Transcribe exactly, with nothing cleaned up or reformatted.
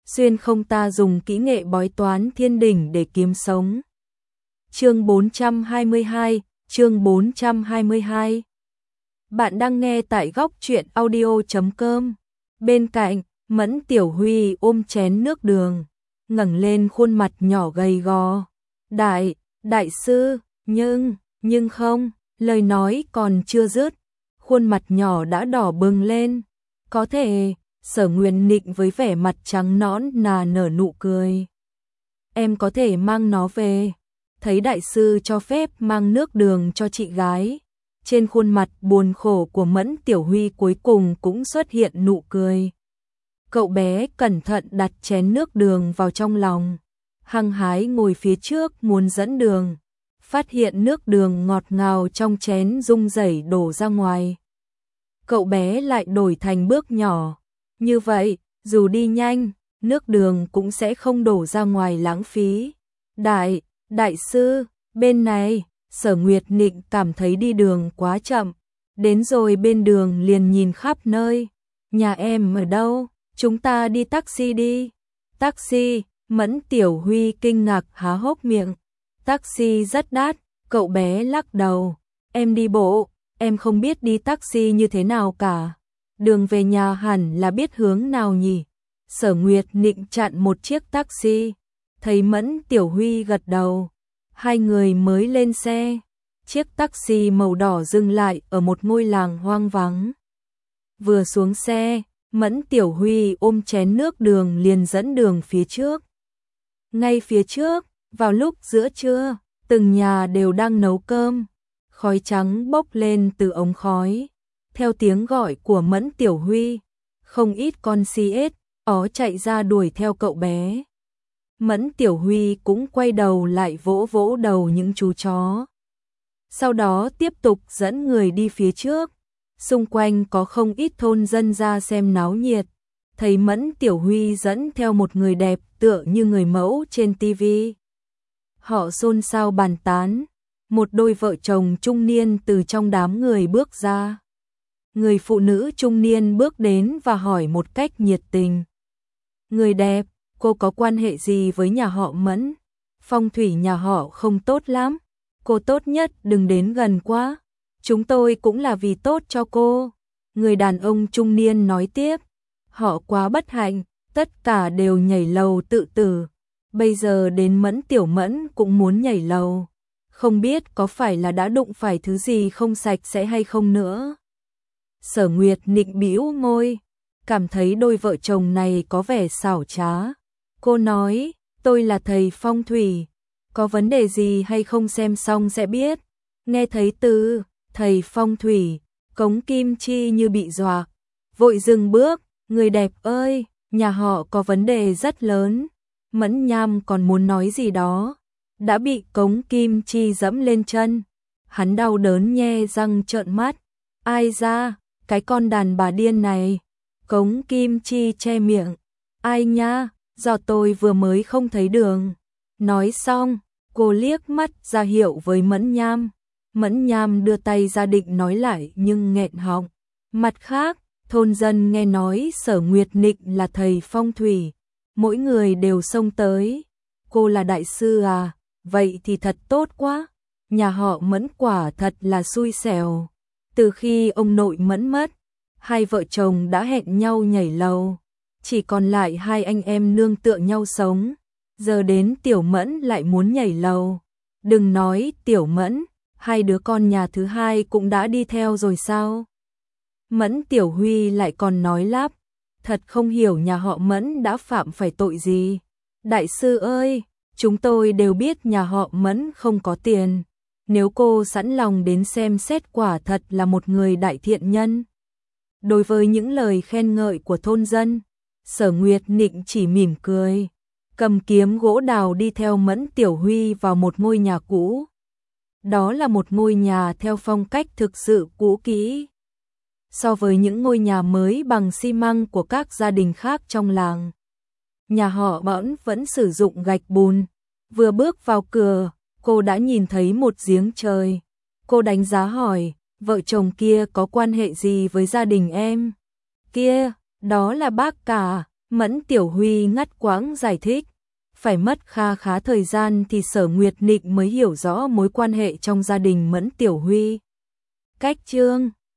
xuyên không ta dùng kỹ nghệ bói toán thiên đỉnh để kiếm sống. Chương bốn trăm hai mươi hai, chương bốn trăm hai mươi hai. Bạn đang nghe tại góc truyện audio chấm com. Bên cạnh, Mẫn Tiểu Huy ôm chén nước đường, ngẩng lên khuôn mặt nhỏ gầy gò. Đại, đại sư, nhưng, nhưng không, lời nói còn chưa dứt, khuôn mặt nhỏ đã đỏ bừng lên. Có thể, Sở Nguyệt Nịnh với vẻ mặt trắng nõn nà nở nụ cười. Em có thể mang nó về. Thấy đại sư cho phép mang nước đường cho chị gái, trên khuôn mặt buồn khổ của Mẫn Tiểu Huy cuối cùng cũng xuất hiện nụ cười. Cậu bé cẩn thận đặt chén nước đường vào trong lòng, hăng hái ngồi phía trước muốn dẫn đường, phát hiện nước đường ngọt ngào trong chén rung rẩy đổ ra ngoài. Cậu bé lại đổi thành bước nhỏ, như vậy, dù đi nhanh, nước đường cũng sẽ không đổ ra ngoài lãng phí. Đại, đại sư, bên này, Sở Nguyệt Nịnh cảm thấy đi đường quá chậm, đến rồi bên đường liền nhìn khắp nơi. Nhà em ở đâu? Chúng ta đi taxi đi. Taxi, Mẫn Tiểu Huy kinh ngạc há hốc miệng. Taxi rất đắt, cậu bé lắc đầu. Em đi bộ, em không biết đi taxi như thế nào cả. Đường về nhà hẳn là biết hướng nào nhỉ? Sở Nguyệt Nịnh chặn một chiếc taxi, thấy Mẫn Tiểu Huy gật đầu. Hai người mới lên xe, chiếc taxi màu đỏ dừng lại ở một ngôi làng hoang vắng. Vừa xuống xe, Mẫn Tiểu Huy ôm chén nước đường liền dẫn đường phía trước. Ngay phía trước, vào lúc giữa trưa, từng nhà đều đang nấu cơm, khói trắng bốc lên từ ống khói. Theo tiếng gọi của Mẫn Tiểu Huy, không ít con si ếch ó chạy ra đuổi theo cậu bé. Mẫn Tiểu Huy cũng quay đầu lại vỗ vỗ đầu những chú chó. Sau đó tiếp tục dẫn người đi phía trước. Xung quanh có không ít thôn dân ra xem náo nhiệt. Thấy Mẫn Tiểu Huy dẫn theo một người đẹp tựa như người mẫu trên tivi. Họ xôn xao bàn tán. Một đôi vợ chồng trung niên từ trong đám người bước ra. Người phụ nữ trung niên bước đến và hỏi một cách nhiệt tình. Người đẹp, cô có quan hệ gì với nhà họ Mẫn? Phong thủy nhà họ không tốt lắm. Cô tốt nhất đừng đến gần quá. Chúng tôi cũng là vì tốt cho cô. Người đàn ông trung niên nói tiếp. Họ quá bất hạnh, tất cả đều nhảy lầu tự tử. Bây giờ đến Mẫn Tiểu Mẫn cũng muốn nhảy lầu. Không biết có phải là đã đụng phải thứ gì không sạch sẽ hay không nữa. Sở Nguyệt Nịnh bĩu môi, cảm thấy đôi vợ chồng này có vẻ xảo trá. Cô nói, tôi là thầy phong thủy, có vấn đề gì hay không xem xong sẽ biết. Nghe thấy từ thầy phong thủy, Cống Kim Chi như bị dọa, vội dừng bước. Người đẹp ơi, nhà họ có vấn đề rất lớn. Mẫn Nham còn muốn nói gì đó, đã bị Cống Kim Chi dẫm lên chân. Hắn đau đớn nhe răng trợn mắt. Ai ra, cái con đàn bà điên này. Cống Kim Chi che miệng. Ai nha, do tôi vừa mới không thấy đường. Nói xong, cô liếc mắt ra hiệu với Mẫn Nham. Mẫn Nham đưa tay ra định nói lại nhưng nghẹn họng. Mặt khác, thôn dân nghe nói Sở Nguyệt Nịnh là thầy phong thủy. Mỗi người đều xông tới. Cô là đại sư à? Vậy thì thật tốt quá. Nhà họ Mẫn quả thật là xui xẻo. Từ khi ông nội Mẫn mất, hai vợ chồng đã hẹn nhau nhảy lầu. Chỉ còn lại hai anh em nương tựa nhau sống. Giờ đến Tiểu Mẫn lại muốn nhảy lầu. Đừng nói Tiểu Mẫn, hai đứa con nhà thứ hai cũng đã đi theo rồi sao? Mẫn Tiểu Huy lại còn nói lắp. Thật không hiểu nhà họ Mẫn đã phạm phải tội gì. Đại sư ơi, chúng tôi đều biết nhà họ Mẫn không có tiền. Nếu cô sẵn lòng đến xem xét quả thật là một người đại thiện nhân. Đối với những lời khen ngợi của thôn dân, Sở Nguyệt Nịnh chỉ mỉm cười, cầm kiếm gỗ đào đi theo Mẫn Tiểu Huy vào một ngôi nhà cũ. Đó là một ngôi nhà theo phong cách thực sự cũ kỹ. So với những ngôi nhà mới bằng xi măng của các gia đình khác trong làng, nhà họ Mẫn vẫn sử dụng gạch bùn. Vừa bước vào cửa, cô đã nhìn thấy một giếng trời. Cô đánh giá hỏi, vợ chồng kia có quan hệ gì với gia đình em? Kia, đó là bác cả, Mẫn Tiểu Huy ngắt quãng giải thích. Phải mất kha khá thời gian thì Sở Nguyệt Nịch mới hiểu rõ mối quan hệ trong gia đình Mẫn Tiểu Huy. Cách chương